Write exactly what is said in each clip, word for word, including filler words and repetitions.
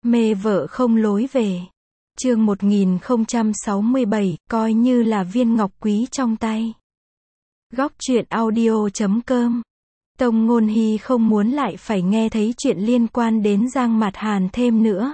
Mê vợ không lối về. Chương một nghìn không trăm sáu mươi bảy, coi như là viên ngọc quý trong tay. Góc truyện audio chấm com. Tông Ngôn Hy không muốn lại phải nghe thấy chuyện liên quan đến Giang Mạt Hàn thêm nữa.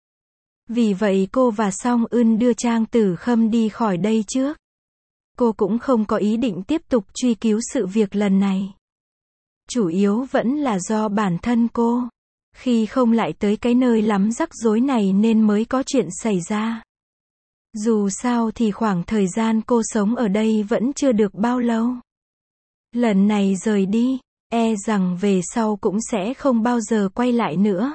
Vì vậy cô và Song Eun đưa Trang Tử Khâm đi khỏi đây trước. Cô cũng không có ý định tiếp tục truy cứu sự việc lần này. Chủ yếu vẫn là do bản thân cô. Khi không lại tới cái nơi lắm rắc rối này nên mới có chuyện xảy ra. Dù sao thì khoảng thời gian cô sống ở đây vẫn chưa được bao lâu. Lần này rời đi, e rằng về sau cũng sẽ không bao giờ quay lại nữa.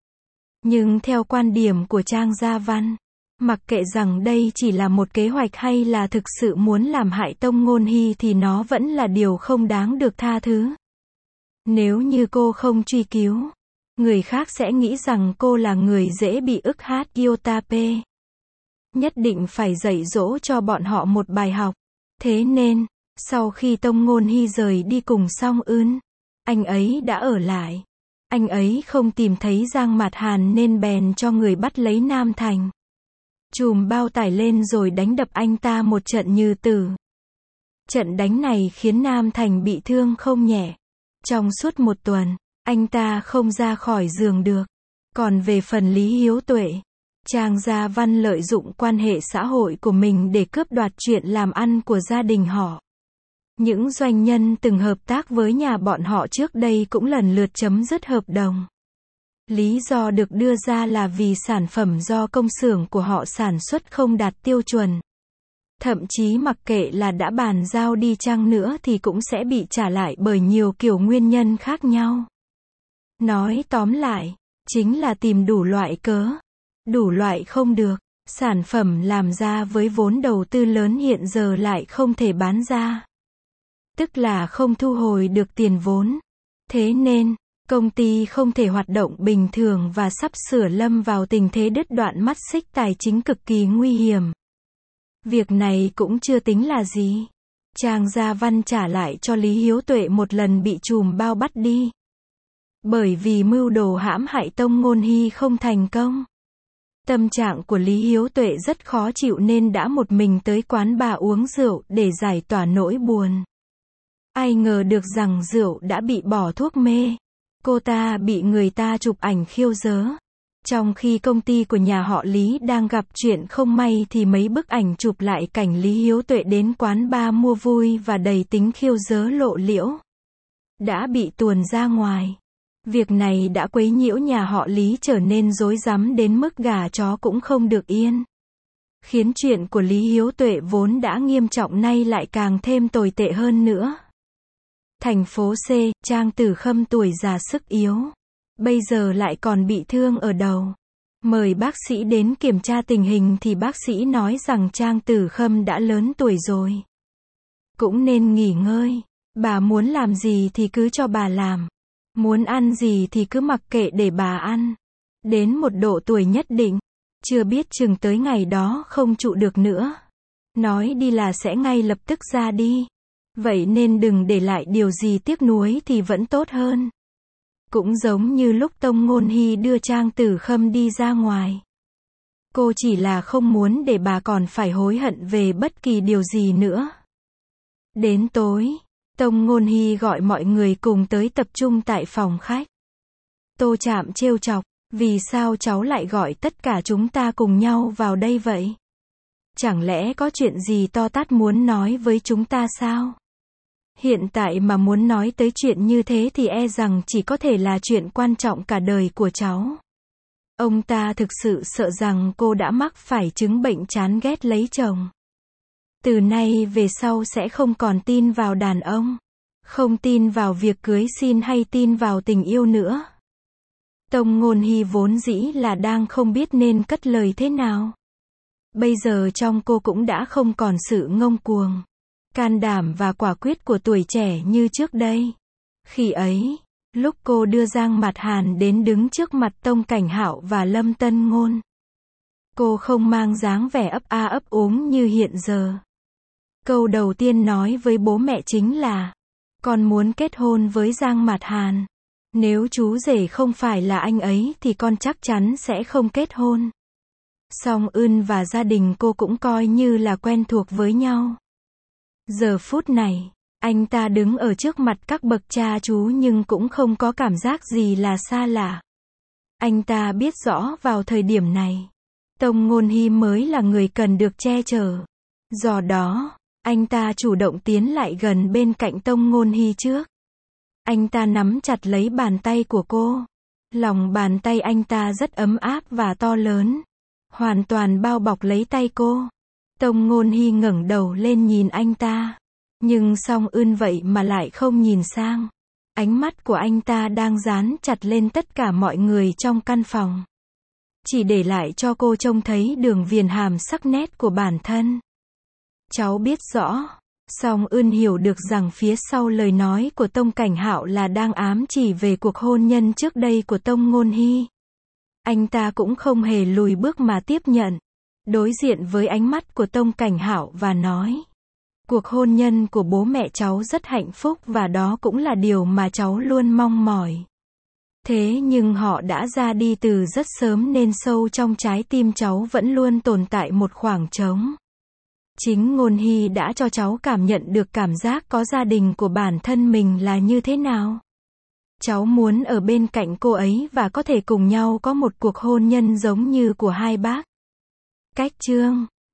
Nhưng theo quan điểm của Trang Gia Văn, mặc kệ rằng đây chỉ là một kế hoạch hay là thực sự muốn làm hại Tông Ngôn Hy thì nó vẫn là điều không đáng được tha thứ. Nếu như cô không truy cứu, người khác sẽ nghĩ rằng cô là người dễ bị ức hát Yotape. Nhất định phải dạy dỗ cho bọn họ một bài học. Thế nên, sau khi Tông Ngôn Hy rời đi cùng Song Eun, anh ấy đã ở lại. Anh ấy không tìm thấy Giang Mạt Hàn nên bèn cho người bắt lấy Nam Thành. Chùm bao tải lên rồi đánh đập anh ta một trận như tử. Trận đánh này khiến Nam Thành bị thương không nhẹ. Trong suốt một tuần, anh ta không ra khỏi giường được. Còn về phần Lý Hiếu Tuệ, Trang Gia Văn lợi dụng quan hệ xã hội của mình để cướp đoạt chuyện làm ăn của gia đình họ. Những doanh nhân từng hợp tác với nhà bọn họ trước đây cũng lần lượt chấm dứt hợp đồng. Lý do được đưa ra là vì sản phẩm do công xưởng của họ sản xuất không đạt tiêu chuẩn. Thậm chí mặc kệ là đã bàn giao đi chăng nữa thì cũng sẽ bị trả lại bởi nhiều kiểu nguyên nhân khác nhau. Nói tóm lại, chính là tìm đủ loại cớ. Đủ loại không được, sản phẩm làm ra với vốn đầu tư lớn hiện giờ lại không thể bán ra. Tức là không thu hồi được tiền vốn. Thế nên, công ty không thể hoạt động bình thường và sắp sửa lâm vào tình thế đứt đoạn mắt xích tài chính cực kỳ nguy hiểm. Việc này cũng chưa tính là gì. Trang Gia Văn trả lại cho Lý Hiếu Tuệ một lần bị chùm bao bắt đi. Bởi vì mưu đồ hãm hại Tông Ngôn Hy không thành công. Tâm trạng của Lý Hiếu Tuệ rất khó chịu nên đã một mình tới quán bà uống rượu để giải tỏa nỗi buồn. Ai ngờ được rằng rượu đã bị bỏ thuốc mê. Cô ta bị người ta chụp ảnh khiêu dớ. Trong khi công ty của nhà họ Lý đang gặp chuyện không may thì mấy bức ảnh chụp lại cảnh Lý Hiếu Tuệ đến quán bar mua vui và đầy tính khiêu dớ lộ liễu. Đã bị tuồn ra ngoài. Việc này đã quấy nhiễu nhà họ Lý trở nên rối rắm đến mức gà chó cũng không được yên. Khiến chuyện của Lý Hiếu Tuệ vốn đã nghiêm trọng nay lại càng thêm tồi tệ hơn nữa. Thành phố C, Trang Tử Khâm tuổi già sức yếu. Bây giờ lại còn bị thương ở đầu. Mời bác sĩ đến kiểm tra tình hình thì bác sĩ nói rằng Trang Tử Khâm đã lớn tuổi rồi. Cũng nên nghỉ ngơi. Bà muốn làm gì thì cứ cho bà làm. Muốn ăn gì thì cứ mặc kệ để bà ăn. Đến một độ tuổi nhất định, chưa biết chừng tới ngày đó không trụ được nữa. Nói đi là sẽ ngay lập tức ra đi. Vậy nên đừng để lại điều gì tiếc nuối thì vẫn tốt hơn. Cũng giống như lúc Tông Ngôn Hy đưa Trang Tử Khâm đi ra ngoài. Cô chỉ là không muốn để bà còn phải hối hận về bất kỳ điều gì nữa. Đến tối, Tông Ngôn Hy gọi mọi người cùng tới tập trung tại phòng khách. Tô Trạm trêu chọc, vì sao cháu lại gọi tất cả chúng ta cùng nhau vào đây vậy? Chẳng lẽ có chuyện gì to tát muốn nói với chúng ta sao? Hiện tại mà muốn nói tới chuyện như thế thì e rằng chỉ có thể là chuyện quan trọng cả đời của cháu. Ông ta thực sự sợ rằng cô đã mắc phải chứng bệnh chán ghét lấy chồng. Từ nay về sau sẽ không còn tin vào đàn ông. Không tin vào việc cưới xin hay tin vào tình yêu nữa. Tông Ngôn Hy vốn dĩ là đang không biết nên cất lời thế nào. Bây giờ trong cô cũng đã không còn sự ngông cuồng, can đảm và quả quyết của tuổi trẻ như trước đây. Khi ấy, lúc cô đưa Giang Mạt Hàn đến đứng trước mặt Tông Cảnh Hạo và Lâm Tân Ngôn, cô không mang dáng vẻ ấp a ấp úng như hiện giờ. Câu đầu tiên nói với bố mẹ chính là, con muốn kết hôn với Giang Mạt Hàn. Nếu chú rể không phải là anh ấy thì con chắc chắn sẽ không kết hôn. Song Ưn và gia đình cô cũng coi như là quen thuộc với nhau. Giờ phút này, anh ta đứng ở trước mặt các bậc cha chú nhưng cũng không có cảm giác gì là xa lạ. Anh ta biết rõ vào thời điểm này, Tông Ngôn Hy mới là người cần được che chở. Do đó, anh ta chủ động tiến lại gần bên cạnh Tông Ngôn Hy trước. Anh ta nắm chặt lấy bàn tay của cô. Lòng bàn tay anh ta rất ấm áp và to lớn, hoàn toàn bao bọc lấy tay cô. Tông Ngôn Hy ngẩng đầu lên nhìn anh ta. Nhưng Song Ưn vậy mà lại không nhìn sang. Ánh mắt của anh ta đang dán chặt lên tất cả mọi người trong căn phòng. Chỉ để lại cho cô trông thấy đường viền hàm sắc nét của bản thân. Cháu biết rõ. Song Ưn hiểu được rằng phía sau lời nói của Tông Cảnh Hạo là đang ám chỉ về cuộc hôn nhân trước đây của Tông Ngôn Hy. Anh ta cũng không hề lùi bước mà tiếp nhận. Đối diện với ánh mắt của Tông Cảnh Hạo và nói. Cuộc hôn nhân của bố mẹ cháu rất hạnh phúc và đó cũng là điều mà cháu luôn mong mỏi. Thế nhưng họ đã ra đi từ rất sớm nên sâu trong trái tim cháu vẫn luôn tồn tại một khoảng trống. Chính Ngôn Hy đã cho cháu cảm nhận được cảm giác có gia đình của bản thân mình là như thế nào. Cháu muốn ở bên cạnh cô ấy và có thể cùng nhau có một cuộc hôn nhân giống như của hai bác. Cách chương